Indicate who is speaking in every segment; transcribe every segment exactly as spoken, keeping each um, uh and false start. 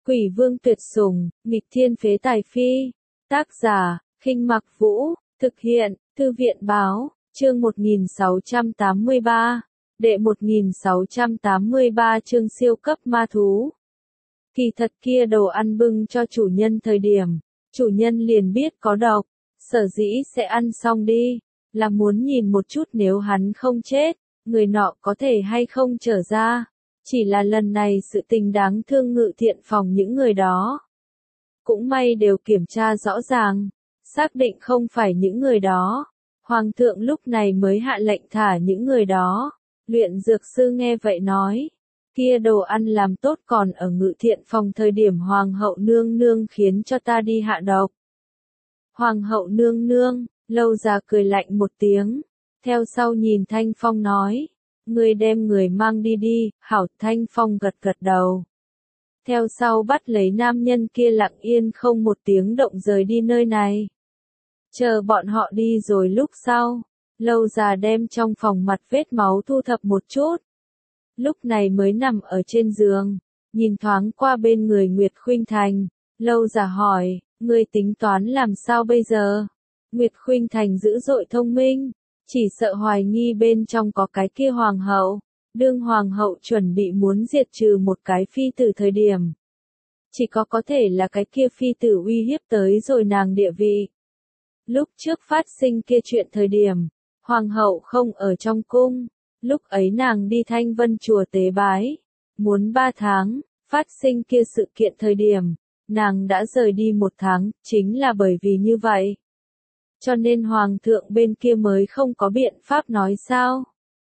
Speaker 1: Quỷ vương tuyệt sủng, nghịch thiên phế tài phi. Tác giả, Khinh Mặc Vũ, thực hiện, Thư viện báo, chương một nghìn sáu trăm tám mươi ba, đệ một nghìn sáu trăm tám mươi ba chương siêu cấp ma thú. Kỳ thật kia đồ ăn bưng cho chủ nhân thời điểm, chủ nhân liền biết có độc, sở dĩ sẽ ăn xong đi, là muốn nhìn một chút nếu hắn không chết, người nọ có thể hay không trở ra. Chỉ là lần này sự tình đáng thương ngự thiện phòng những người đó. Cũng may đều kiểm tra rõ ràng, xác định không phải những người đó. Hoàng thượng lúc này mới hạ lệnh thả những người đó. Luyện dược sư nghe vậy nói, kia đồ ăn làm tốt còn ở ngự thiện phòng thời điểm hoàng hậu nương nương khiến cho ta đi hạ độc. Hoàng hậu nương nương, Lâu Già cười lạnh một tiếng, theo sau nhìn Thanh Phong nói. Ngươi đem người mang đi đi, hảo. Thanh Phong gật gật đầu. Theo sau bắt lấy nam nhân kia lặng yên không một tiếng động rời đi nơi này. Chờ bọn họ đi rồi lúc sau, Lâu Già đem trong phòng mặt vết máu thu thập một chút. Lúc này mới nằm ở trên giường, nhìn thoáng qua bên người Nguyệt Khuynh Thành, Lâu Già hỏi, ngươi tính toán làm sao bây giờ? Nguyệt Khuynh Thành dữ dội thông minh. Chỉ sợ hoài nghi bên trong có cái kia hoàng hậu, đương hoàng hậu chuẩn bị muốn diệt trừ một cái phi tử thời điểm. Chỉ có có thể là cái kia phi tử uy hiếp tới rồi nàng địa vị. Lúc trước phát sinh kia chuyện thời điểm, hoàng hậu không ở trong cung, lúc ấy nàng đi Thanh Vân chùa tế bái, muốn ba tháng, phát sinh kia sự kiện thời điểm, nàng đã rời đi một tháng, chính là bởi vì như vậy. Cho nên hoàng thượng bên kia mới không có biện pháp nói sao.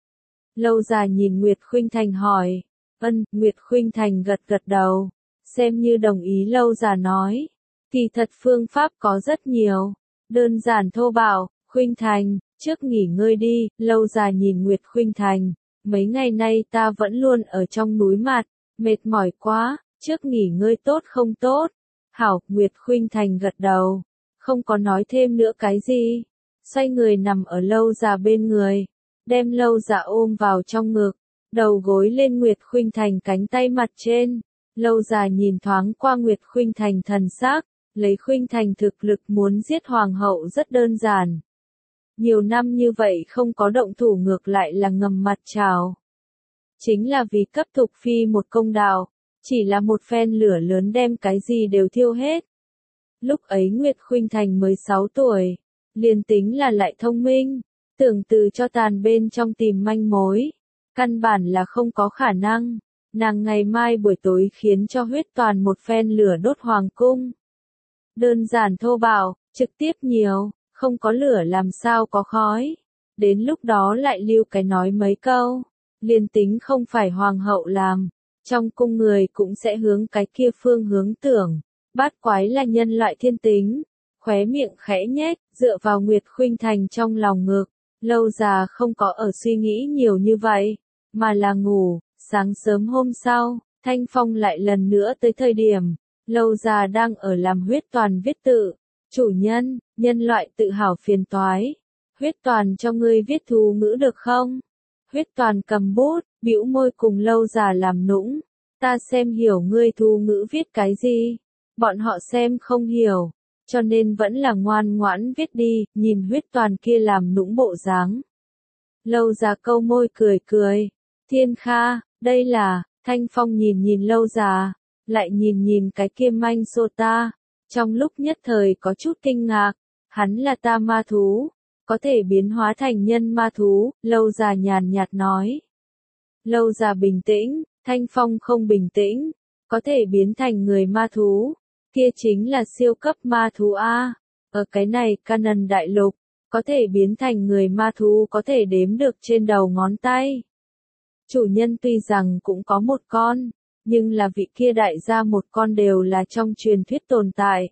Speaker 1: Lâu Già nhìn Nguyệt Khuynh Thành hỏi, ân, Nguyệt Khuynh Thành gật gật đầu, xem như đồng ý. Lâu Già nói, kỳ thật phương pháp có rất nhiều, đơn giản thô bạo. Khuynh Thành, trước nghỉ ngơi đi. Lâu Già nhìn Nguyệt Khuynh Thành, mấy ngày nay ta vẫn luôn ở trong núi mặt, mệt mỏi quá, trước nghỉ ngơi tốt không tốt. Hảo. Nguyệt Khuynh Thành gật đầu, không có nói thêm nữa cái gì, xoay người nằm ở Lâu Già bên người, đem Lâu Già ôm vào trong ngực, đầu gối lên Nguyệt Khuynh Thành cánh tay mặt trên. Lâu Già nhìn thoáng qua Nguyệt Khuynh Thành thần sắc, lấy Khuynh Thành thực lực muốn giết hoàng hậu rất đơn giản. Nhiều năm như vậy không có động thủ ngược lại là ngầm mặt trào. Chính là vì cấp Thục Phi một công đạo, chỉ là một phen lửa lớn đem cái gì đều thiêu hết. Lúc ấy Nguyệt Khuynh Thành mới sáu tuổi, liền tính là lại thông minh, tưởng từ cho tàn bên trong tìm manh mối, căn bản là không có khả năng. Nàng ngày mai buổi tối khiến cho huyết toàn một phen lửa đốt hoàng cung. Đơn giản thô bạo, trực tiếp nhiều, không có lửa làm sao có khói. Đến lúc đó lại lưu cái nói mấy câu, liền tính không phải hoàng hậu làm, trong cung người cũng sẽ hướng cái kia phương hướng tưởng. Bát quái là nhân loại thiên tính, khóe miệng khẽ nhếch, dựa vào Nguyệt Khuynh Thành trong lòng ngực. Lâu Già không có ở suy nghĩ nhiều như vậy, mà là ngủ. Sáng sớm hôm sau, Thanh Phong lại lần nữa tới thời điểm, Lâu Già đang ở làm huyết toàn viết tự. Chủ nhân, nhân loại tự hào phiền toái. Huyết toàn cho ngươi viết thú ngữ được không? Huyết toàn cầm bút, bĩu môi cùng Lâu Già làm nũng. Ta xem hiểu ngươi thú ngữ viết cái gì? Bọn họ xem không hiểu, cho nên vẫn là ngoan ngoãn viết đi. Nhìn huyết toàn kia làm nũng bộ dáng, Lâu Già câu môi cười cười. Thiên Kha, đây là. Thanh Phong nhìn nhìn Lâu Già, lại nhìn nhìn cái kia manh sô ta, trong lúc nhất thời có chút kinh ngạc. Hắn là ta ma thú, có thể biến hóa thành nhân ma thú. Lâu Già nhàn nhạt nói. Lâu Già bình tĩnh. Thanh Phong không bình tĩnh, có thể biến thành người ma thú, kia chính là siêu cấp ma thú A. Ở cái này Canon đại lục, có thể biến thành người ma thú có thể đếm được trên đầu ngón tay. Chủ nhân tuy rằng cũng có một con, nhưng là vị kia đại gia một con đều là trong truyền thuyết tồn tại.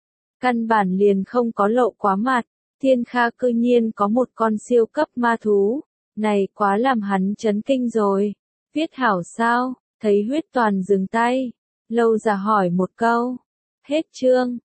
Speaker 1: Căn bản liền không có lộ quá mặt. Thiên Kha cư nhiên có một con siêu cấp ma thú, này quá làm hắn chấn kinh rồi. Viết hảo sao? Thấy huyết toàn dừng tay, Lâu Già hỏi một câu. Hết chương.